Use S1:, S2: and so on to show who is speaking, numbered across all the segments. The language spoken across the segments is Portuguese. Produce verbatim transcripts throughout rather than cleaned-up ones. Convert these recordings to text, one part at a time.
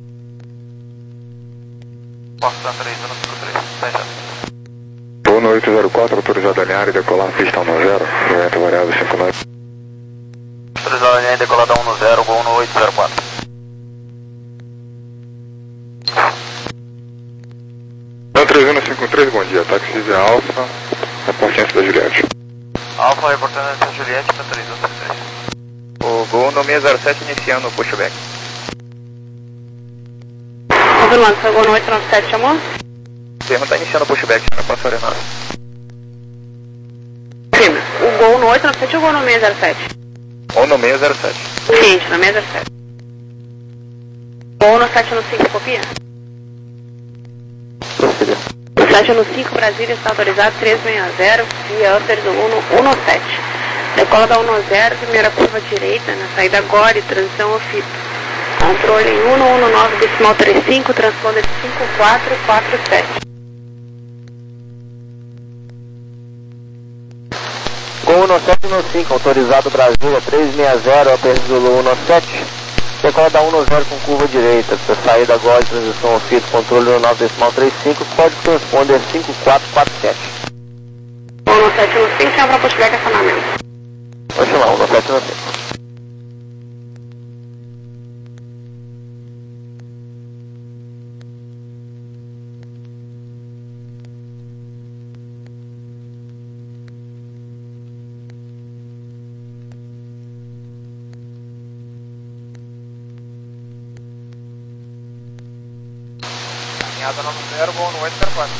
S1: Boston três um cinco três, tá já.
S2: Uno oito zero quatro, autorizado a alinhar e decolar, pista um zero, vento variável cinco nove.
S1: Autorizado a alinhar e decolar da um zero, Gol Uno oito zero quatro.
S2: três um cinco três, bom dia, táxi de Alfa, reportante da Juliette.
S1: Alfa, reportante da Juliette, para três um cinco três. O Gol Uno seis zero sete iniciando o pushback.
S3: Confirmando, foi o Gol Uno oito nove sete, chamou?
S1: O termo está iniciando o pushback, na Passa Arenal.
S3: Prima, o Gol Uno oito nove sete ou o Gol Uno seis zero sete?
S1: Ou no seis zero sete.
S3: Ciente, no seis zero sete. Gol Uno sete no cinco, copia? sete no cinco, Brasília está autorizado, três seis zero, via Upper do Uno um sete. Decola da um zero, primeira curva direita, na saída agora e transição ao fito. Controle em um um nove, decimal trinta e cinco, transponder cinco quatro quatro sete.
S4: Gol Uno sete no cinco, autorizado Brasília, três seis zero, Upper Zulu Uno sete. Decola da um zero com curva direita, saída agora e transição ao fito, controle no nove decimal trinta e cinco, código transponder cinco quatro quatro sete.
S3: Uno sete no cinco, chama para pushback acionamento.
S4: Vou chamar, Uno sete no cinco.
S1: Alinhada nove zero, Gol Uno oito zero quatro.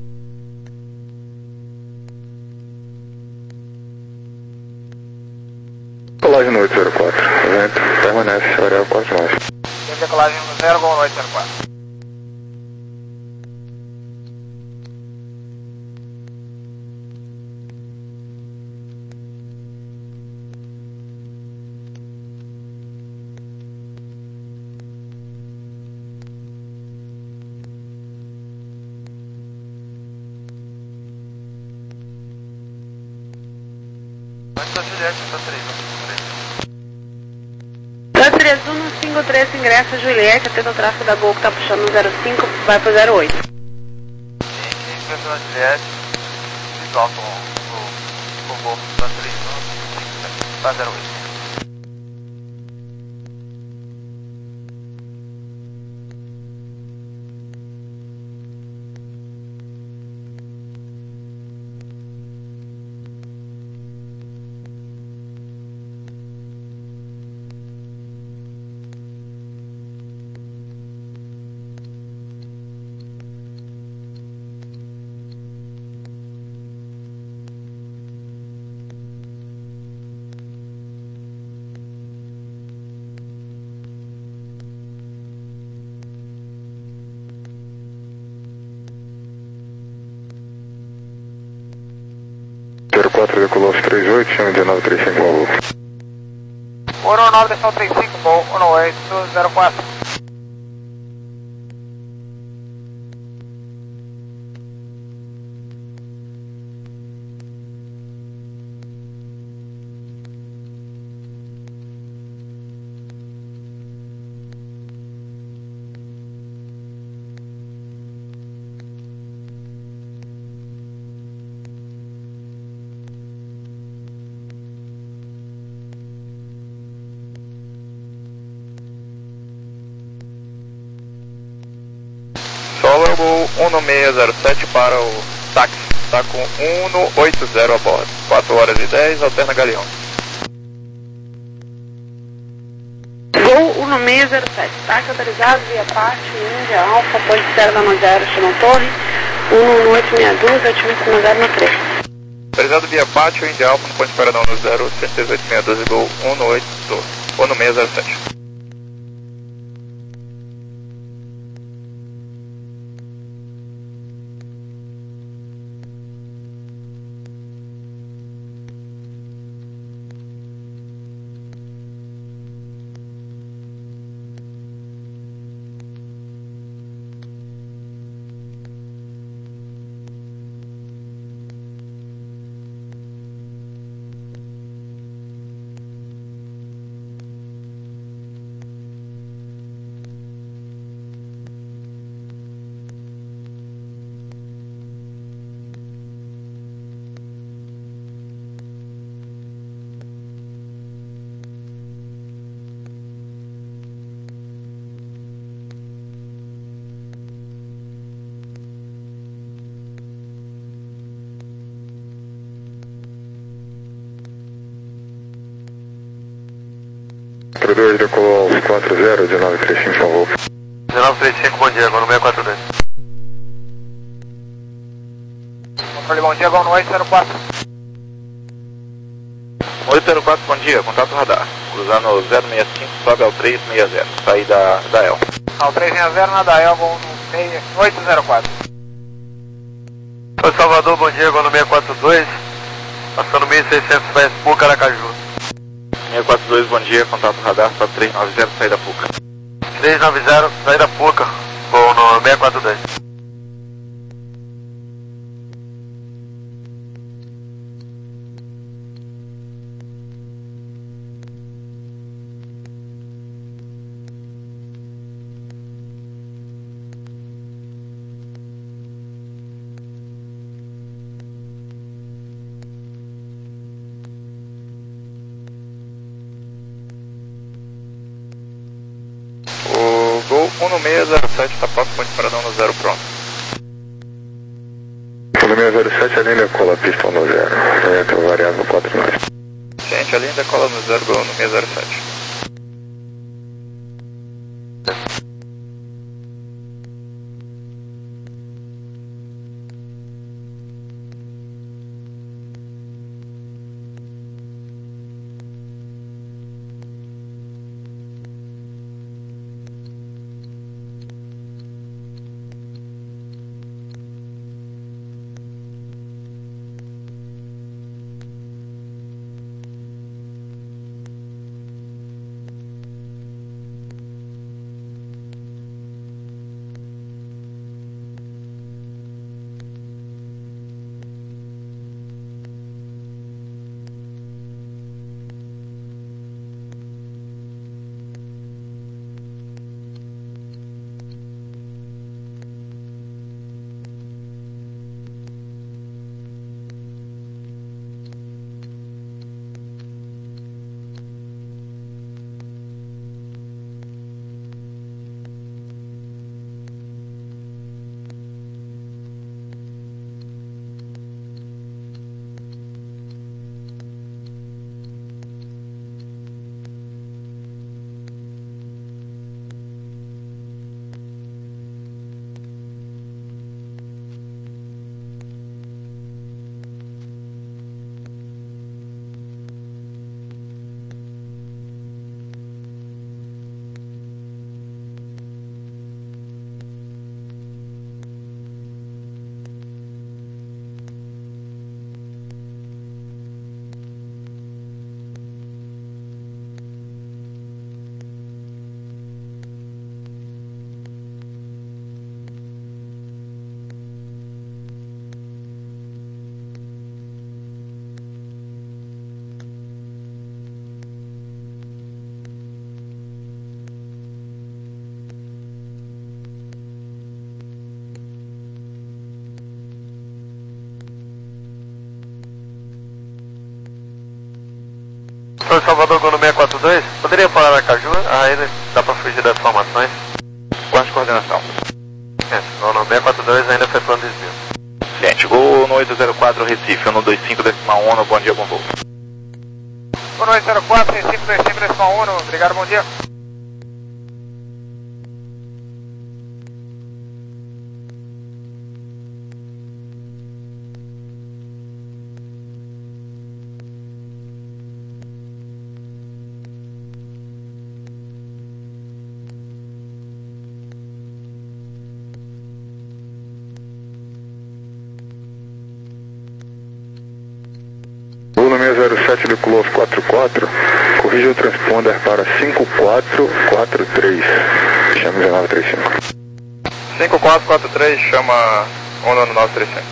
S2: Decolagem no oito zero quatro, vento permanece, variável quatro nove.
S1: Tem decolagem no zero, Gol Uno oito zero quatro. Antes da Juliette, está três um cinco três.
S3: Dan três um cinco três, ingressa Juliette, atendo o tráfego da Gol que está puxando no zero cinco, vai para o zero oito.
S1: Sim, ingressou na Juliette, visual com o Gol da três um cinco três, está zero oito.
S2: zero quatro decolou três oito, chama de nove três cinco, por favor.
S1: Uno nove decimal trinta e cinco, Gol Uno oito zero quatro. Solar Gol Uno seis zero sete para o táxi, está com Uno oito zero a bordo, quatro horas e dez, alterna Galeão.
S3: Gol Uno seis zero sete, táxi autorizado, via parte, Índia, Alfa, ponte zero da zero, Chimão Torre, Uno oito seis dois, oito zero no três.
S1: Autorizado via Pátio, Índia Alfa, no ponte Paradão no zero, certeza oito seis dois, Gol Uno oito, Uno seis zero sete.
S2: quatro dois, decolou aos quatro zero, dezenove trinta e cinco, por favor.
S4: dezenove trinta e cinco, bom dia, Gol no seis quatro dois.
S1: Controle, bom dia, Gol no oito zero quatro. oito zero quatro, bom dia, contato radar. Cruzando zero seis cinco, sobe ao três seis zero, saída da El. Ao três seis zero, na da El, Gol no oito zero quatro.
S4: Oi, Salvador, bom dia, Gol no seis quatro dois. Passando mil e seiscentos pés, Puca, Aracaju.
S1: seis quatro dois, bom dia, contato radar, para três nove zero, saída Puca.
S4: três nove zero, saída Puca, Gol no seis quatro dois.
S1: O Gol um seis zero sete está próximo de paradão no zero, pronto.
S2: um seis zero sete, a linha decola, pista um zero, vento variável quatro nove.
S1: Gente, a linha decola no zero, Gol no seis zero sete.
S4: Oi, Salvador, Gol no seis quatro dois. Poderia falar Aracaju? Aí dá pra fugir das informações.
S1: Quarta coordenação.
S4: É, Gol no seis quatro dois ainda foi plano de desvio.
S1: Gente, Gol no oito zero quatro, Recife, um dois cinco, decimal um, bom dia, bom voo.
S5: Gol no oito zero quatro, Recife, dois cinco, decimal um, obrigado, bom dia.
S2: Gol no seis zero sete, decolou aos quatro quatro, corrija o transponder para cinco quatro quatro três, chama dezenove trinta e cinco.
S1: cinco quatro quatro três, chama Onda no nove três cinco.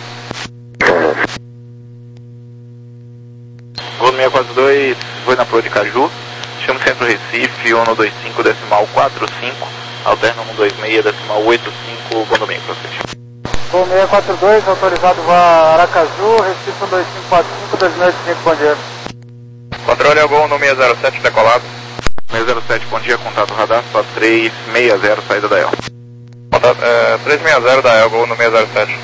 S1: Gol no seis quatro dois, foi na Proa de Caju, chama Centro Recife, um dois cinco, decimal quatro cinco, alterna um dois seis, decimal oito cinco, bom domingo pra vocês.
S5: Gol seis quatro dois, autorizado vá Aracaju, Recife um dois cinco quatro cinco, dois mil e cinco, bom dia.
S1: Controle é o Gol no seis zero sete, decolado. seis zero sete, bom dia, contato radar, para três seis zero, saída da El. Contato, é, três seis zero da El, Gol no seis zero sete.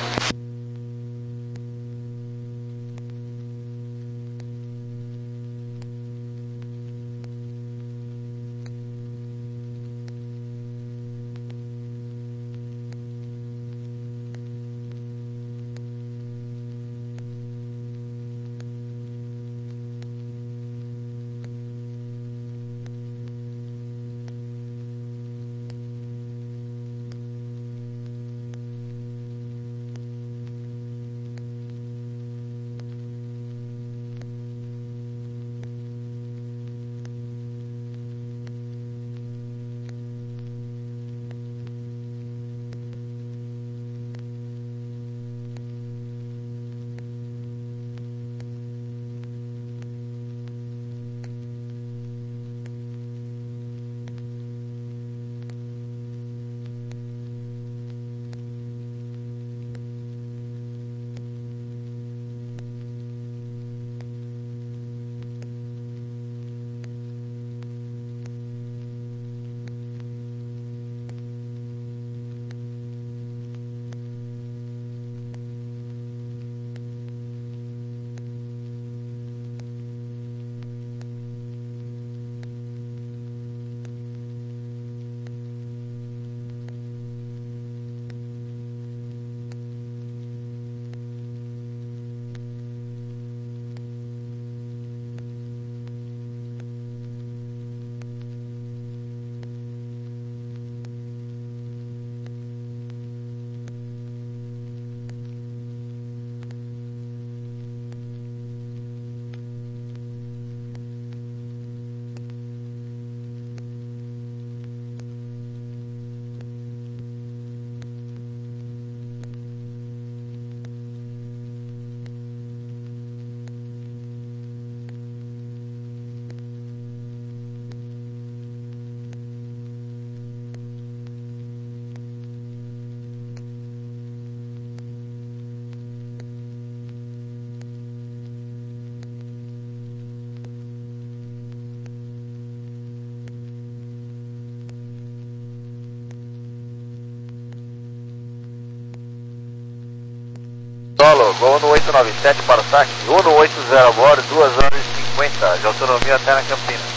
S4: Gol no oito nove sete para o saque, um no oito zero a bordo, duas horas e cinquenta de autonomia até na Campinas.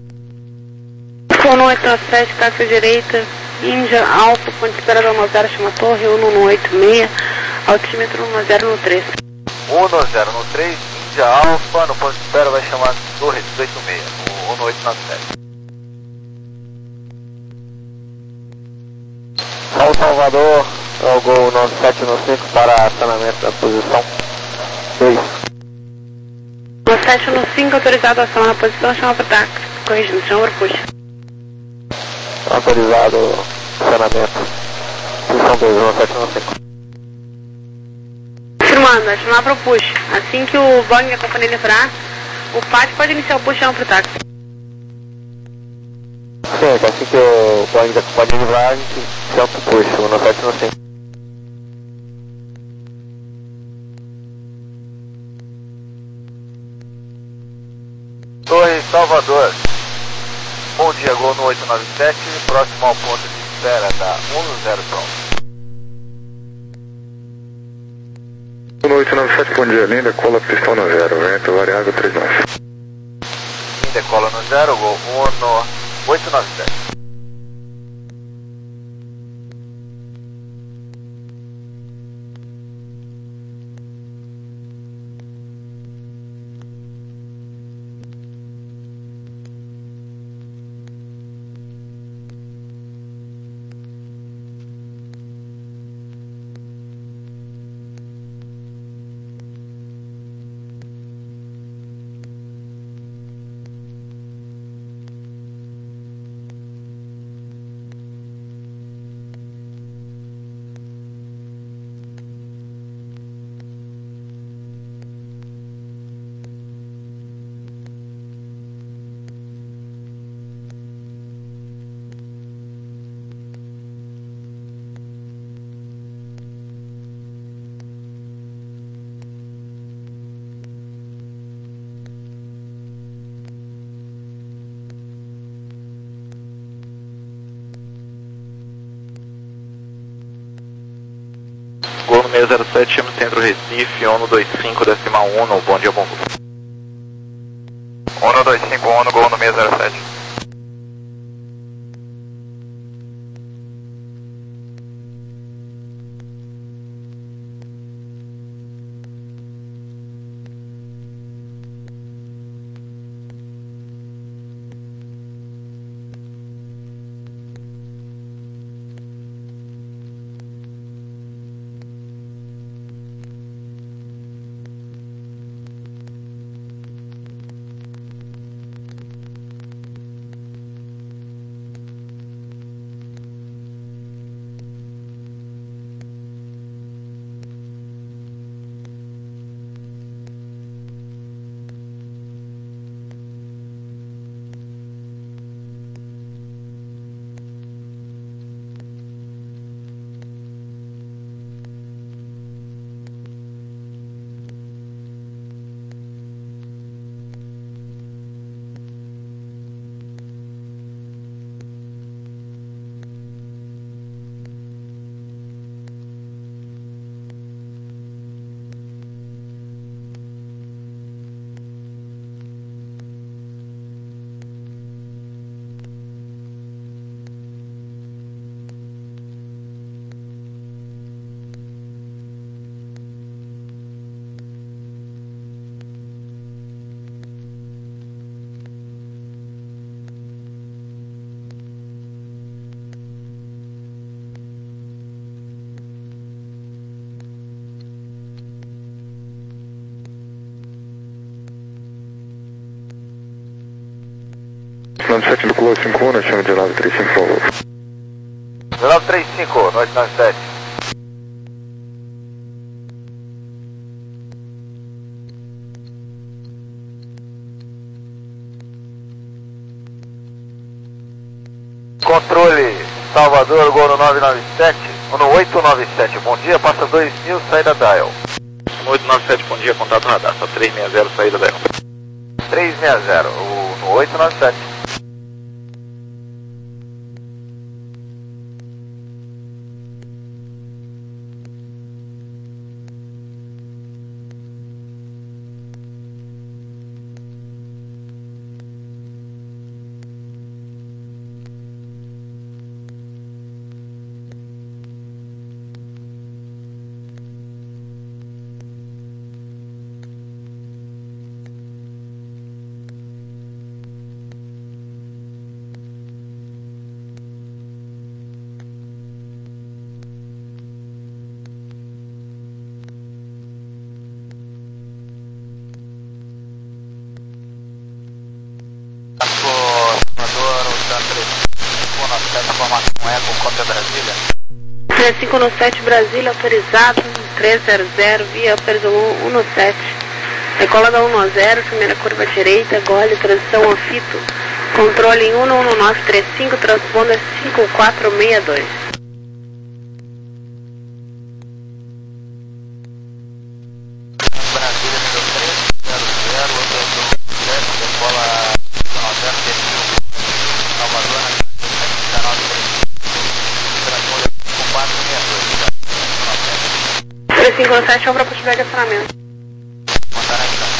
S3: um no oito nove sete, taxa direita, Índia, Alfa, ponto de espera do um zero, chama torre, um no oito seis, altímetro um zero no três.
S4: um no zero no três, Índia, Alfa, no ponto de espera vai chamar torre dezoito seis, um no oito nove sete. São Salvador, é o gol nove sete no cinco para acionamento da posição dois.
S3: nove sete no cinco, autorizado a ação na posição, chama para táxi. Corrigindo, chama para push.
S4: Autorizado acionamento, posição dois, nove sete no cinco.
S3: Firmando, chamar para o push. Assim que o Boeing da companhia livrar, o P A T pode iniciar o push, chama para o táxi.
S4: Sim, assim que o Boeing da companhia livrar, a gente chama para o push, nove sete no cinco. Torre Salvador. Bom dia, gol no oito nove sete, próximo ao ponto de espera da um no zero pronto.
S2: um no oito nove sete, bom dia, linda, cola pistão no zero, vento variável três nove.
S4: Linda, cola no zero, gol um no oito nove sete.
S1: Gol no seis zero sete, chama Centro Recife, ONU dois cinco, decimal um, bom dia, bom voo. ONU dois cinco, ONU, gol no seis zero sete.
S2: nove sete, Nicolau cinco um, nós chamamos de nove três cinco, por favor.
S4: nove três cinco, nove nove sete. Controle Salvador, gol no nove nove sete, ou no oito nove sete, bom dia, passa dois mil, saída dial.
S1: No oito nove sete, bom dia, contato radar, só três seis zero, saída dial.
S4: três seis zero, o, no oito nove sete.
S1: Informação Eco, cópia Brasília.
S3: três cinco um sete Brasília, autorizado, três zero zero, via Upper Zulu um sete. Decola da um zero, primeira curva direita, gole, transição anfito. Controle em um um nove três cinco, transponder cinco quatro seis dois.
S1: Brasília, número três zero zero, Upper Zulu sete, decola um zero, perfil Salvador, na dezenove três cinco, transponder cinco quatro seis dois.
S3: três cinco um sete, obra para de acionamento.
S1: Mandar aí, então.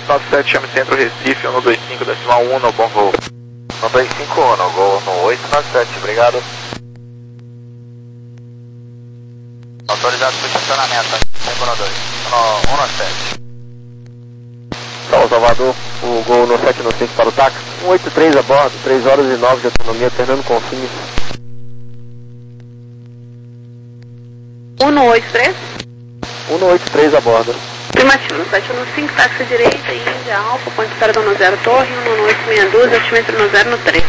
S1: nove sete, chame Centro Recife, um dois cinco, decimal um, bom voo.
S4: um dois cinco, um, gol no oito nove sete, obrigado. Autorizado para estacionamento, cinco um dois, um nove sete. São Salvador, o gol no sete no cinco para o táxi, um oito três a bordo, três horas e nove de autonomia, Fernando Confins.
S3: um oito três?
S4: um oito três a bordo.
S3: Primativo, no sete um cinco, táxi direita, Índia Alfa, ponte espera da zero Torre, um oito seis dois, altímetro no zero no três.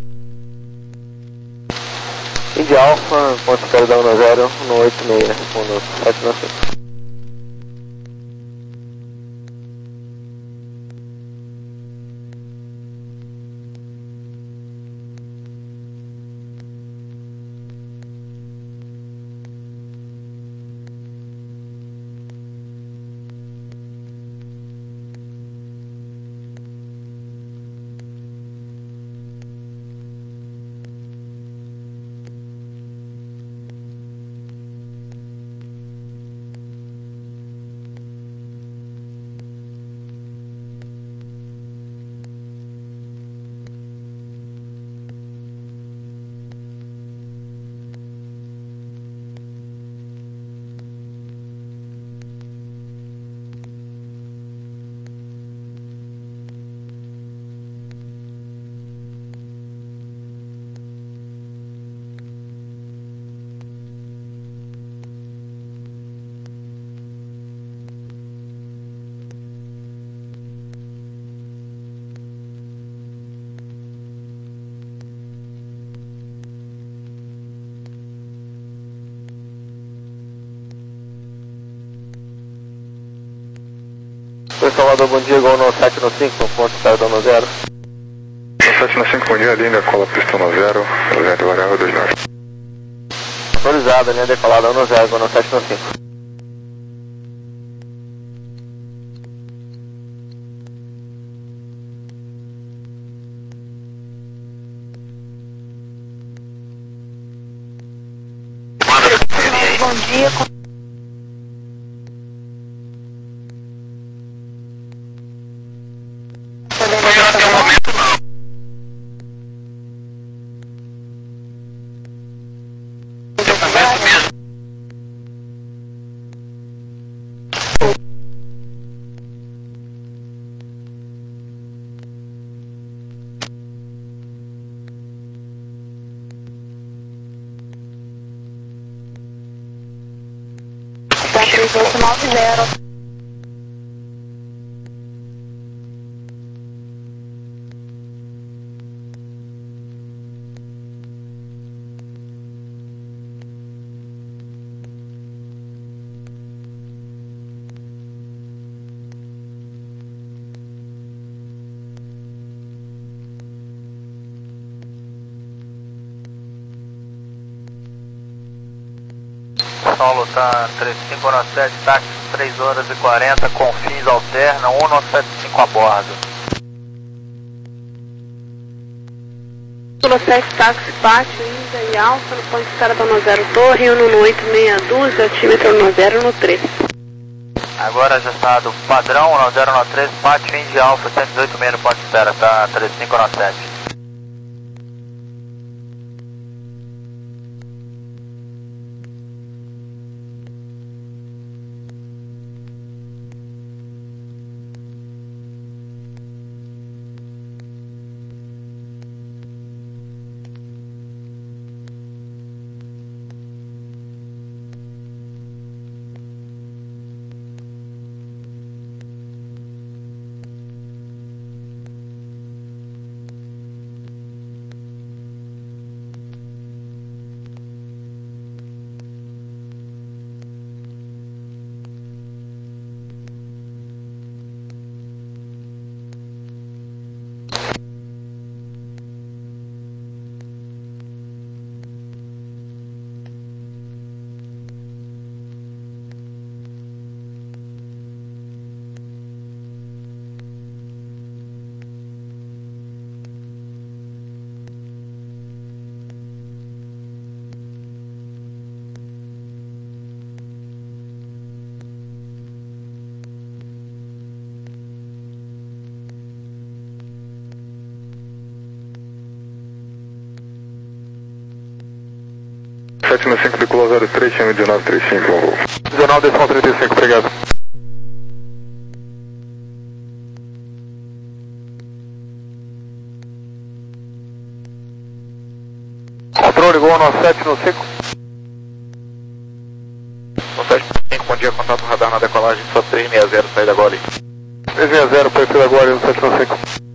S4: Índia Alfa, ponte espera da zero, um oito seis, respondo, sete no cinco. Oi, Salvador, bom dia, gol no sete no cinco, ponto espera no zero.
S2: No sete no cinco, bom dia, linha, cola pista no zero, projeto variável dois nove.
S4: Autorizada, linha decolada no zero, gol no sete no cinco.
S3: Bom dia. três oito nove zero.
S4: Paulo tá três cinco nove sete, táxi três horas e quarenta, Confins alterna, um nove sete cinco a bordo.
S3: sete, táxi, pátio, Índia e Alfa, no ponto espera da zero Torre, um oito seis dois, altímetro no zero no três.
S4: Agora já está do padrão, no zero no três, pátio, Índia e Alfa, cento e dezoito meio no ponto espera, tá três cinco nove sete.
S2: sete no cinco, decolou zero três, chama dezenove trinta e cinco, bom voo.
S5: dezenove decimal trinta e cinco, obrigado. Controle, Gol nove sete no cinco.
S1: nove sete no cinco, bom dia, contato radar na decolagem, só três seis zero, saída Gole.
S5: três seis zero, perfil da Gole no sete no cinco.